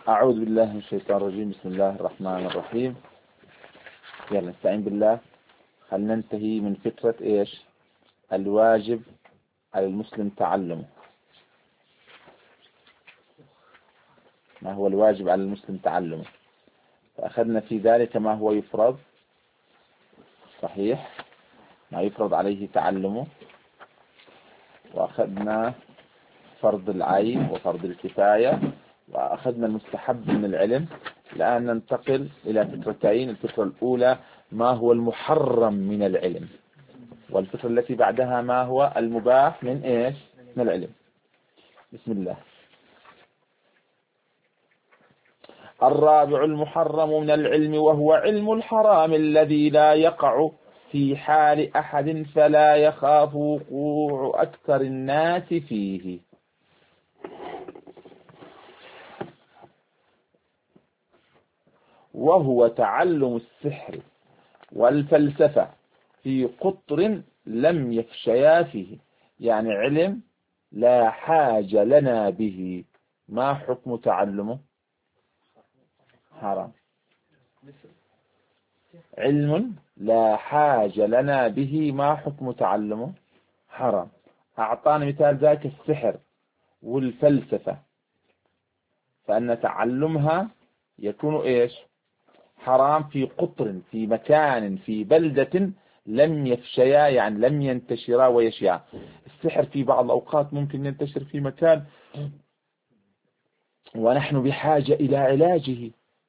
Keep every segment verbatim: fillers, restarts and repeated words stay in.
أعوذ بالله من الشيطان الرجيم. بسم الله الرحمن الرحيم. يلا نستعين بالله. خلينا ننتهي من فكرة إيش الواجب على المسلم تعلمه. ما هو الواجب على المسلم تعلمه؟ فأخذنا في ذلك ما هو يفرض، صحيح، ما يفرض عليه تعلمه، وأخذنا فرض العين وفرض الكفاية، وأخذنا المستحب من العلم. الآن ننتقل إلى فكرتين. الفكرة الأولى ما هو المحرم من العلم، والفكرة التي بعدها ما هو المباح من إيش من العلم. بسم الله. الرابع المحرم من العلم، وهو علم الحرام الذي لا يقع في حال أحد فلا يخاف وقوع أكثر الناس فيه. وهو تعلم السحر والفلسفة في قطر لم يفشيا فيه، يعني علم لا حاجة لنا به. ما حكم تعلمه؟ حرام. علم لا حاجة لنا به، ما حكم تعلمه؟ حرام. أعطانا مثال ذاك السحر والفلسفة، فأن تعلمها يكون إيش؟ حرام في قطر، في مكان، في بلدة لم يفشيا، يعني لم ينتشرا ويشيا. السحر في بعض الأوقات ممكن ينتشر في مكان ونحن بحاجة إلى علاجه،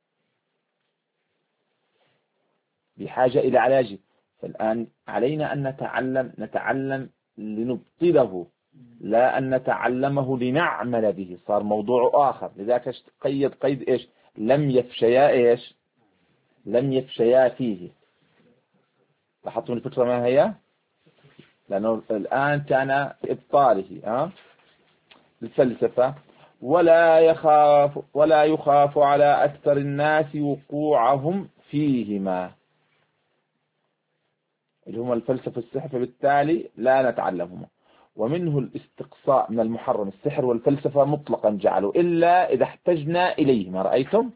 بحاجة إلى علاجه. فالآن علينا أن نتعلم نتعلم لنبطله، لا أن نتعلمه لنعمل به. صار موضوع آخر. لذلك قيد قيد إيش؟ لم يفشيا إيش؟ لم يفشيا فيه. لاحظتوا الفكرة ما هي؟ لأنه الآن كان إبطاله ها الفلسفة. ولا يخاف ولا يخاف على أكثر الناس وقوعهم فيهما، اللي هم الفلسفة والسحر، فبالتالي لا نتعلمهما. ومنه الاستقصاء من المحرم. السحر والفلسفة مطلقا جعلوا إلا إذا احتجنا إليهما. رأيتم؟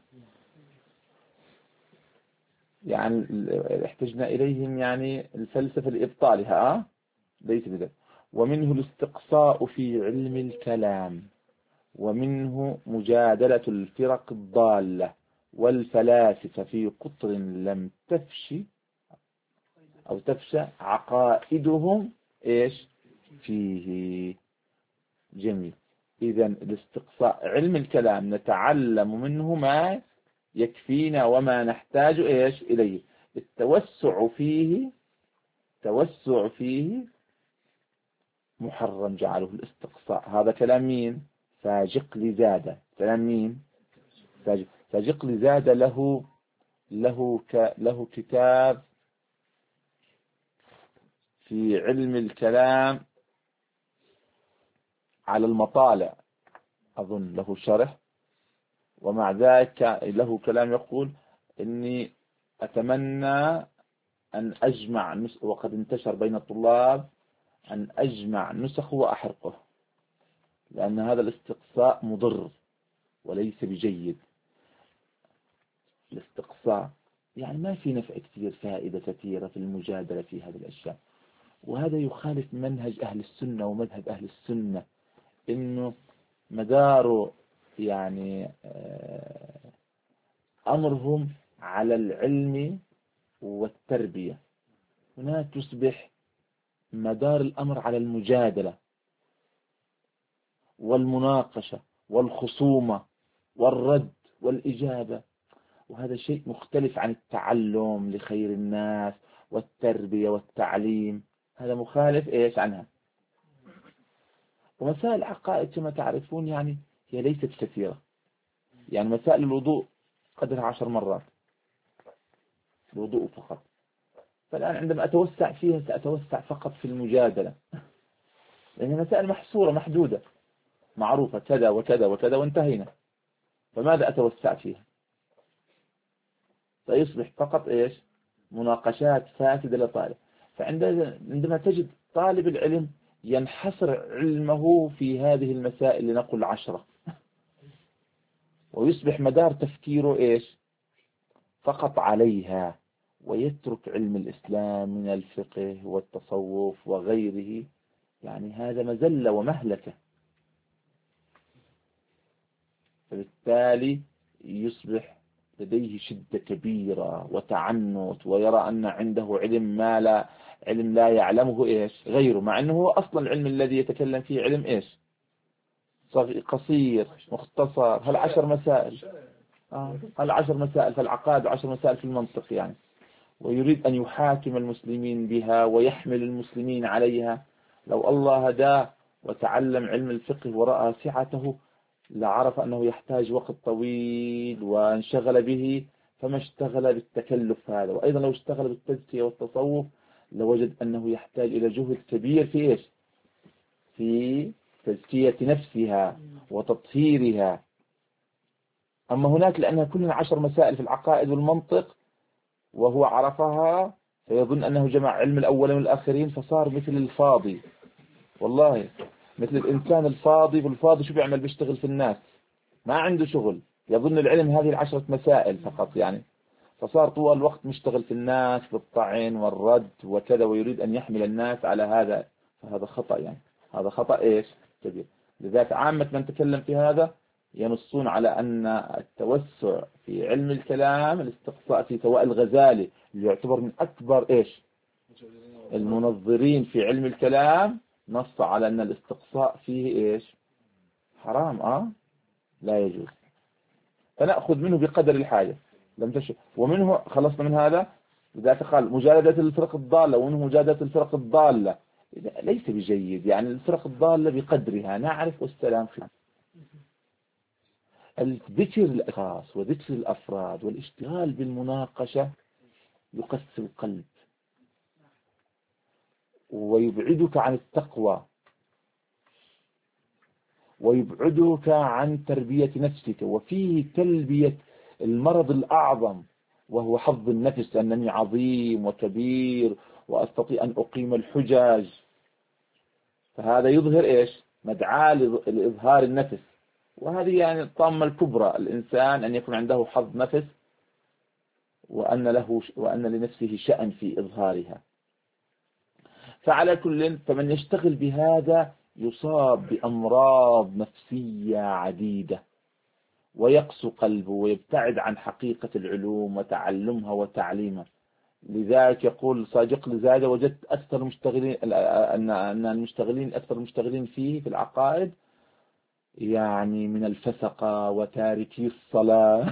يعني احتجنا إليهم، يعني الفلسفة لإبطالها أه؟ ليس بذلك. ومنه الاستقصاء في علم الكلام، ومنه مجادلة الفرق الضالة والفلاسفة في قطر لم تفشي أو تفشى عقائدهم إيش فيه. جميل. إذا الاستقصاء علم الكلام نتعلم منه ما يكفينا وما نحتاج إيش إليه. التوسع فيه توسع فيه محرم جعله الاستقصاء. هذا كلام مين؟ ساجقلي زاد. كلام مين؟ ساجقلي زاد. له له ك له كتاب في علم الكلام على المطالع، أظن له شرح. ومع ذلك له كلام يقول إني أتمنى أن أجمع نسخ، وقد انتشر بين الطلاب، أن أجمع نسخه وأحرقه، لأن هذا الاستقصاء مضر وليس بجيد. الاستقصاء يعني ما في نفع كثير، فائدة كثيرة في المجادلة في هذه الأشياء. وهذا يخالف منهج أهل السنة ومذهب أهل السنة، إنه مدار يعني أمرهم على العلم والتربية. هنا تصبح مدار الأمر على المجادلة والمناقشة والخصومة والرد والإجابة، وهذا شيء مختلف عن التعلم لخير الناس والتربية والتعليم. هذا مخالف إيش عنها. ومسائل العقائد كما تعرفون يعني هي ليست كثيرة. يعني مسائل الوضوء قدرها عشر مرات، الوضوء فقط. فالآن عندما أتوسع فيها سأتوسع فقط في المجادلة، لأن مسائل محصورة محدودة معروفة، كذا وكذا وكذا وانتهينا. فماذا أتوسع فيها؟ فيصبح فقط إيش؟ مناقشات فاسدة لطالب. فعندما تجد طالب العلم ينحصر علمه في هذه المسائل لنقل عشرة، ويصبح مدار تفكيره إيش؟ فقط عليها، ويترك علم الإسلام من الفقه والتصوف وغيره. يعني هذا مذلة ومهلكة. فبالتالي يصبح لديه شدة كبيرة وتعنت، ويرى أن عنده علم ما لا علم لا يعلمه إيش غيره، مع أنه هو أصلا العلم الذي يتكلم فيه علم إيش؟ قصير مختصر. هل عشر مسائل آه. هل عشر مسائل في العقائد وعشر مسائل في المنطق يعني. ويريد أن يحاكم المسلمين بها ويحمل المسلمين عليها. لو الله هداه وتعلم علم الفقه ورأى سعته لعرف أنه يحتاج وقت طويل وانشغل به، فما اشتغل بالتكلف هذا. وأيضا لو اشتغل بالتزكية والتصوف لوجد أنه يحتاج إلى جهد كبير في إيش؟ في تزكية نفسها وتطهيرها. أما هناك لأنها كلها عشر مسائل في العقائد والمنطق وهو عرفها، فيظن أنه جمع علم الأولين والآخرين، فصار مثل الفاضي. والله مثل الإنسان الفاضي. والفاضي شو بيعمل؟ بيشتغل في الناس، ما عنده شغل، يظن العلم هذه العشرة مسائل فقط يعني. فصار طوال الوقت مشتغل في الناس بالطعن والرد وكذا، ويريد أن يحمل الناس على هذا. فهذا خطأ يعني. هذا خطأ إيش كبير. لذلك عامة من تكلم في هذا ينصون على أن التوسع في علم الكلام، الاستقصاء في سواء الغزالي اللي يعتبر من أكبر إيش المنظرين في علم الكلام، نص على أن الاستقصاء فيه إيش حرام. آه لا يجوز. فنأخذ منه بقدر الحاجة. لم تشف. ومنه خلصنا من هذا. لذلك قال مجادلة الفرق الضالة، ومنه مجادلة الفرق الضالة ليس بجيد. يعني الفرق الضالة بقدرها نعرف والسلام فيها. الذكر الأشخاص وذكر الأفراد والاشتغال بالمناقشة يقسي القلب ويبعدك عن التقوى ويبعدك عن تربية نفسك، وفيه تلبية المرض الأعظم وهو حظ النفس، أنني عظيم وكبير وأستطيع أن أقيم الحجاج. فهذا يظهر إيش مدعاة لإظهار النفس. وهذه يعني الطامة الكبرى، الإنسان أن يكون عنده حظ نفس وأن له وأن لنفسه شأن في إظهارها. فعلى كل فمن يشتغل بهذا يصاب بأمراض نفسية عديدة ويقسو قلبه ويبتعد عن حقيقة العلوم وتعلمها وتعليمها. لذلك يقول صادق لزادة وجدت أكثر المشتغلين أن المشتغلين أكثر المشتغلين فيه في العقائد يعني من الفسقة وتاركي الصلاة.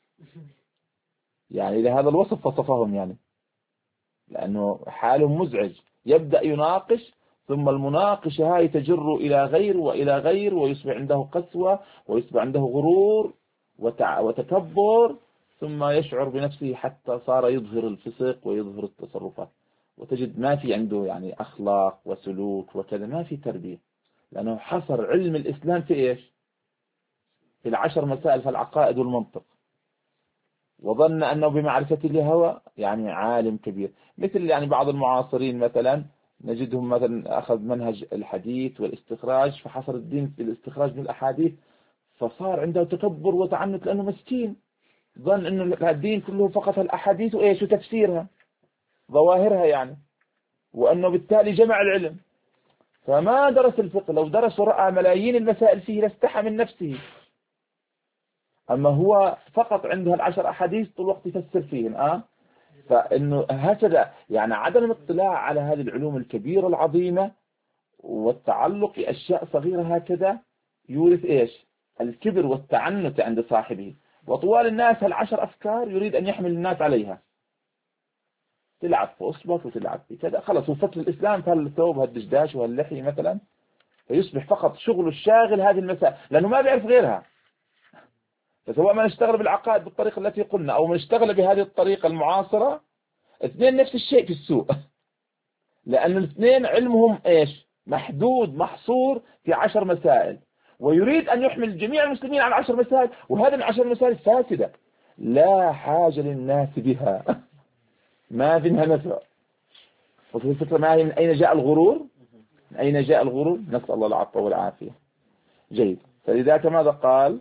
يعني لهذا الوصف وصفهم يعني، لأنه حالهم مزعج. يبدأ يناقش ثم المناقشة هاي تجر إلى غير وإلى غير، ويصبح عنده قسوة ويصبح عنده غرور وتكبر، ثم يشعر بنفسه حتى صار يظهر الفسق ويظهر التصرفات. وتجد ما في عنده يعني أخلاق وسلوك وكذا، ما في تربية، لأنه حصر علم الإسلام في إيش في العشر مسائل في العقائد والمنطق، وظن أنه بمعرفة الهوى يعني عالم كبير. مثل يعني بعض المعاصرين مثلا نجدهم مثلا أخذ منهج الحديث والاستخراج، فحصر الدين في الاستخراج من الأحاديث، فصار عنده تكبر وتعنت لأنه مسكين، ظن أنه الدين كله فقط الأحاديث وإيش وتفسيرها ظواهرها يعني، وأنه بالتالي جمع العلم. فما درس الفقه. لو درس ورأى ملايين المسائل فيه لاستحى من نفسه. أما هو فقط عنده العشر أحاديث طول الوقت يفسر فيهم. آه فإنه هكذا يعني عدم الاطلاع على هذه العلوم الكبيرة العظيمة والتعلق بأشياء صغيرة هكذا يورث إيش الكبر والتعنت عند صاحبه. وطوال الناس هالعشر أفكار يريد أن يحمل الناس عليها، تلعب في أصبك وتلعب في كذا. خلص هو فكر الإسلام في هالثوب هالدشداش وهاللحية مثلا، فيصبح فقط شغله الشاغل هذه المسائل لأنه ما بيعرف غيرها. فسواء ما نشتغل بالعقائد بالطريقة التي قلنا أو ما نشتغل بهذه الطريقة المعاصرة، اثنين نفس الشيء في السوق. لأن الاثنين علمهم إيش محدود محصور في عشر مسائل، ويريد أن يحمل جميع المسلمين على عشر مسائل، وهذه العشر مسائل فاسدة لا حاجة للناس بها. ما فيها نفع. وفي الفكرة ما هي من أين جاء الغرور؟ من أين جاء الغرور؟ نسأل الله العفو والعافية. جيد. فلذلك ماذا قال؟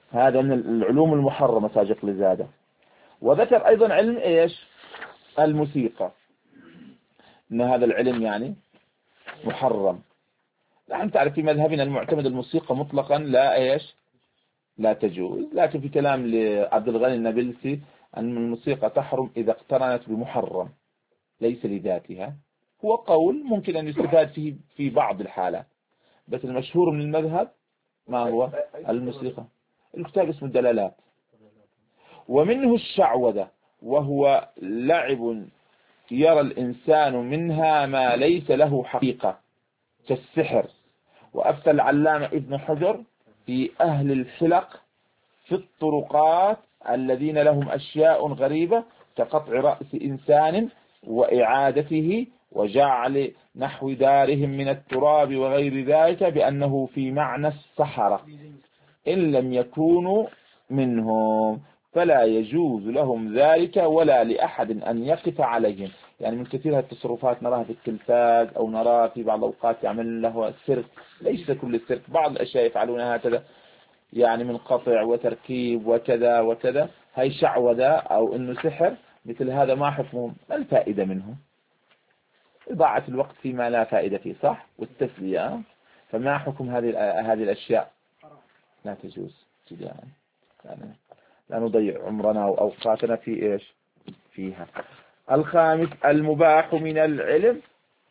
هذا من العلوم المحرمة ساجق لزادة. وذكر أيضا علم إيش؟ الموسيقى، إن هذا العلم يعني محرم. نحن تعرف في مذهبنا المعتمد الموسيقى مطلقا لا إيش؟ لا تجوز، لكن في كلام لعبد الغني النابلسي أن الموسيقى تحرم إذا اقترنت بمحرم ليس لذاتها. هو قول ممكن أن يستفاد فيه في بعض الحالات، بس المشهور من المذهب ما هو؟ الموسيقى. الكتاب اسمه الدلالات. ومنه الشعوذة، وهو لعب يرى الإنسان منها ما ليس له حقيقة كالسحر. وأفتى العلامة ابن حجر في أهل الحلق في الطرقات الذين لهم أشياء غريبة كقطع رأس إنسان وإعادته وجعل نحو دارهم من التراب وغير ذلك بأنه في معنى السحرة إن لم يكونوا منهم، فلا يجوز لهم ذلك ولا لأحد أن يقف عليهم. يعني من كثير التصرفات نراها في التلفاز أو نراها في بعض الأوقات يعمل له سيرك، ليس كل السيرك، بعض الأشياء يفعلونها هكذا، يعني من قطع وتركيب وكذا وكذا، هي شعوذة أو إنه سحر. مثل هذا ما حكمهم؟ ما الفائدة منه؟ إضاعة الوقت فيما لا فائدة فيه، صح؟ والتسلية. فما حكم هذه هذه الأشياء؟ لا تجوز يعني. يعني لا نضيع عمرنا وأوقاتنا في إيش؟ فيها. الخامس المباح من العلم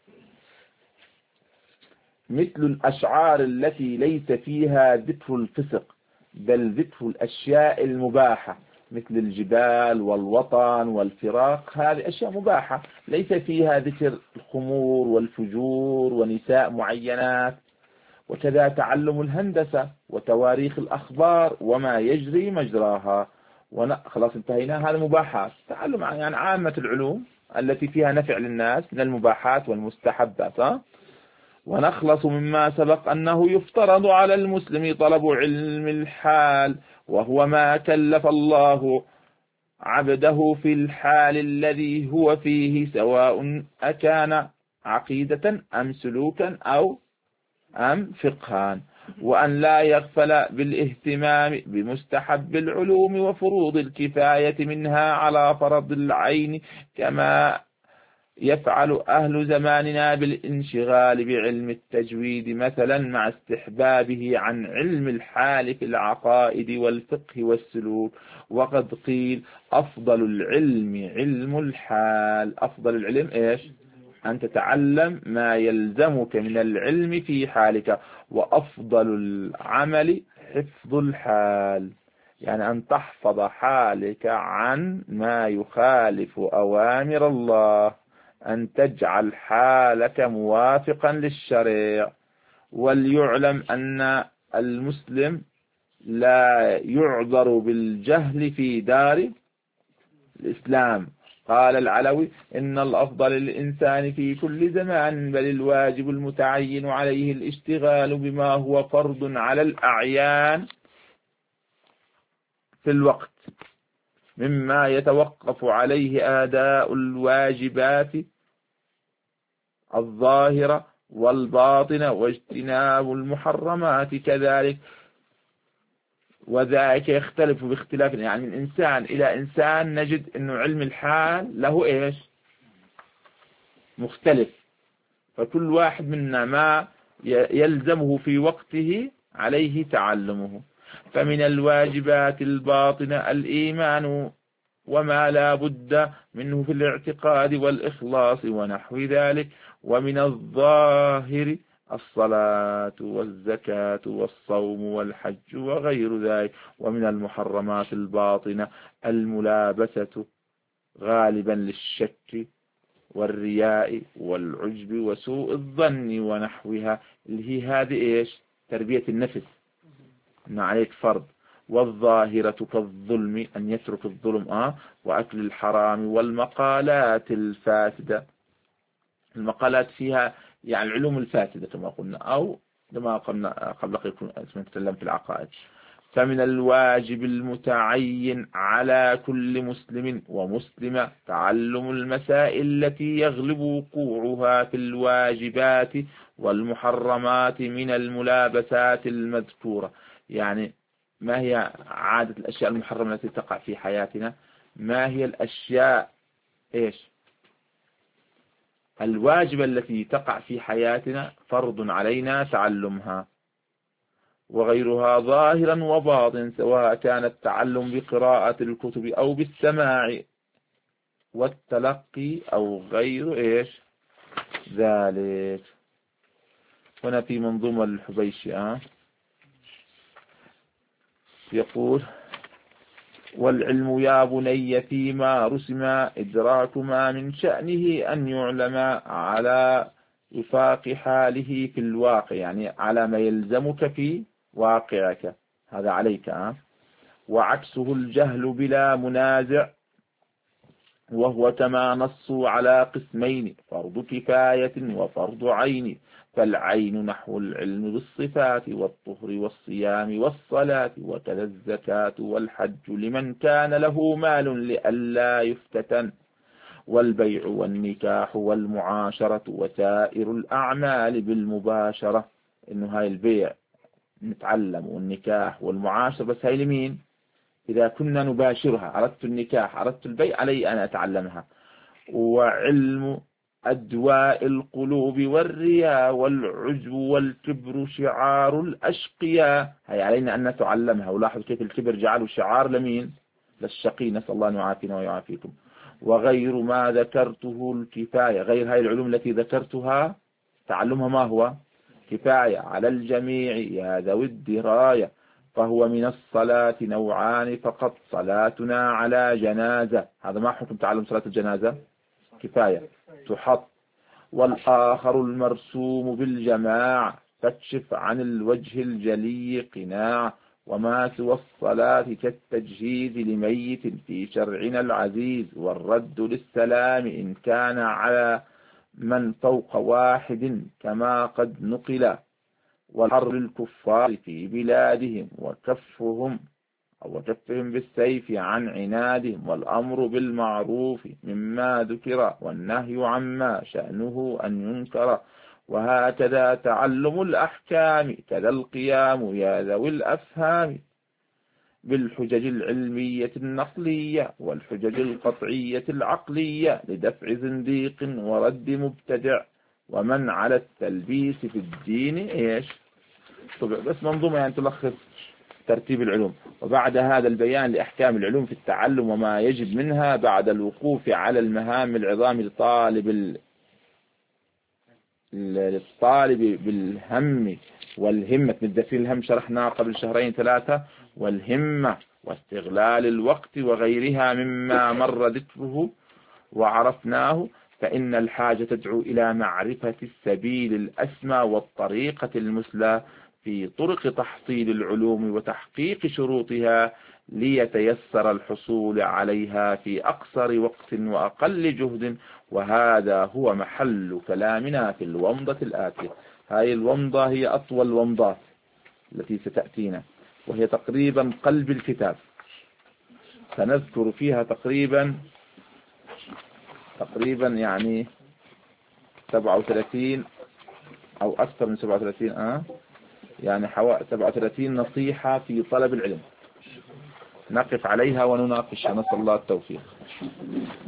مثل الأشعار التي ليس فيها ذكر الفسق بل ذكر الأشياء المباحة مثل الجبال والوطن والفراق. هذه أشياء مباحة ليس فيها ذكر الخمور والفجور ونساء معينات. وكذا تعلم الهندسة وتواريخ الأخبار وما يجري مجراها. خلاص انتهينا، هذا مباحات. تعلم يعني عامة العلوم التي فيها نفع للناس من المباحات والمستحبات. ونخلص مما سبق أنه يفترض على المسلم طلب علم الحال، وهو ما كلف الله عبده في الحال الذي هو فيه، سواء أكان عقيدة أم سلوكا أو أم فقها. وأن لا يغفل بالاهتمام بمستحب العلوم وفروض الكفاية منها على فرض العين، كما يفعل أهل زماننا بالانشغال بعلم التجويد مثلا مع استحبابه عن علم الحال في العقائد والفقه والسلوك. وقد قيل أفضل العلم علم الحال. أفضل العلم إيش؟ أن تتعلم ما يلزمك من العلم في حالك. وأفضل العمل حفظ الحال، يعني أن تحفظ حالك عن ما يخالف أوامر الله، أن تجعل حالك موافقا للشريع. وليعلم أن المسلم لا يعذر بالجهل في دار الإسلام. قال العلوي إن الأفضل للإنسان في كل زمان بل الواجب المتعين عليه الاشتغال بما هو فرض على الأعيان في الوقت، مما يتوقف عليه أداء الواجبات الظاهرة والباطنة واجتناب المحرمات كذلك. وذلك يختلف باختلاف، يعني من إنسان إلى إنسان نجد أنه علم الحال له إيش؟ مختلف. فكل واحد منا ما يلزمه في وقته عليه تعلمه. فمن الواجبات الباطنة الإيمان وما لا بد منه في الاعتقاد والإخلاص ونحو ذلك. ومن الظاهر الصلاة والزكاة والصوم والحج وغير ذلك. ومن المحرمات الباطنة الملابسة غالبا للشك والرياء والعجب وسوء الظن ونحوها، اللي هي هذه إيش؟ تربية النفس، إنه عليك فرض. والظاهرة كالظلم أن يترك الظلم آه وأكل الحرام والمقالات الفاسدة. المقالات فيها يعني العلوم الفاسدة كما قلنا، أو لما قلنا قبل قليل نتكلم في العقائد. فمن الواجب المتعين على كل مسلم ومسلمة تعلم المسائل التي يغلب وقوعها في الواجبات والمحرمات من الملابسات المذكورة. يعني ما هي عادة الأشياء المحرمة التي تقع في حياتنا؟ ما هي الأشياء إيش الواجبة التي تقع في حياتنا فرض علينا تعلمها، وغيرها ظاهرا وباطن، سواء كان التعلم بقراءة الكتب أو بالسماع والتلقي أو غير إيش ذلك. هنا في منظومة الحبيشي أه؟ يقول: والعلم يا بني فيما رسم إدراك ما من شأنه أن يعلم على وفاق حاله في الواقع، يعني على ما يلزمك في واقعك، هذا عليك أه؟ وعكسه الجهل بلا منازع، وهو كما نصوا على قسمين: فرض كفاية وفرض عين. فالعين نحو العلم بالصفات والطهر والصيام والصلاة، وكذا الزكاة والحج لمن كان له مال لئلا يفتتن، والبيع والنكاح والمعاشرة وسائر الأعمال بالمباشرة. إنه هاي البيع نتعلم، والنكاح والمعاشرة، بس هاي لمين؟ إذا كنا نباشرها، أردت النكاح أردت البيع، علي أن أتعلمها. وعلم أدواء القلوب والرياء والعجب والكبر شعار الأشقياء، هي علينا أن نتعلمها. ولاحظ كيف الكبر جعله شعار لمين؟ للشقي، نسأل الله أن يعافينا ويعافيكم. وغير ما ذكرته الكفاية، غير هاي العلوم التي ذكرتها تعلمها ما هو؟ كفاية على الجميع يا ذوي الدراية. فهو من الصلاة نوعان فقط: صلاتنا على جنازة، هذا ما حكم تعلم صلاة الجنازة؟ كفاية تحط. والآخر المرسوم بالجماع، فاكشف عن الوجه الجلي قناع. وما سوى الصلاة كالتجهيز لميت في شرعنا العزيز، والرد للسلام إن كان على من فوق واحد كما قد نقل، والحر الكفار في بلادهم وكفهم أو كفهم بالسيف عن عنادهم، والأمر بالمعروف مما ذكر، والنهي عما شأنه أن ينكر. وهكذا تعلم الأحكام كذا القيام يا ذوي الأفهام، بالحجج العلمية النقلية والحجج القطعية العقلية، لدفع زنديق ورد مبتدع ومن على التلبيس في الدين إيش. طبعا بس منظومة يعني تلخص ترتيب العلوم. وبعد هذا البيان لأحكام العلوم في التعلم وما يجب منها، بعد الوقوف على المهام العظام لطالب للطالب بالهم والهمة، بالذكر الهم شرحناه قبل شهرين ثلاثة، والهمة واستغلال الوقت وغيرها مما مر ذكره وعرفناه، فإن الحاجة تدعو إلى معرفة السبيل الأسمى والطريقة المثلى في طرق تحصيل العلوم وتحقيق شروطها، ليتيسر الحصول عليها في أقصر وقت وأقل جهد. وهذا هو محل كلامنا في الومضة الآتية. هذه الومضة هي أطول ومضات التي ستأتينا، وهي تقريبا قلب الكتاب. سنذكر فيها تقريبا تقريبا يعني سبعة وثلاثين أو أكثر من سبعة وثلاثين آه يعني حوالي سبعة وثلاثين نصيحة في طلب العلم، نقف عليها ونناقشها، نسأل الله التوفيق.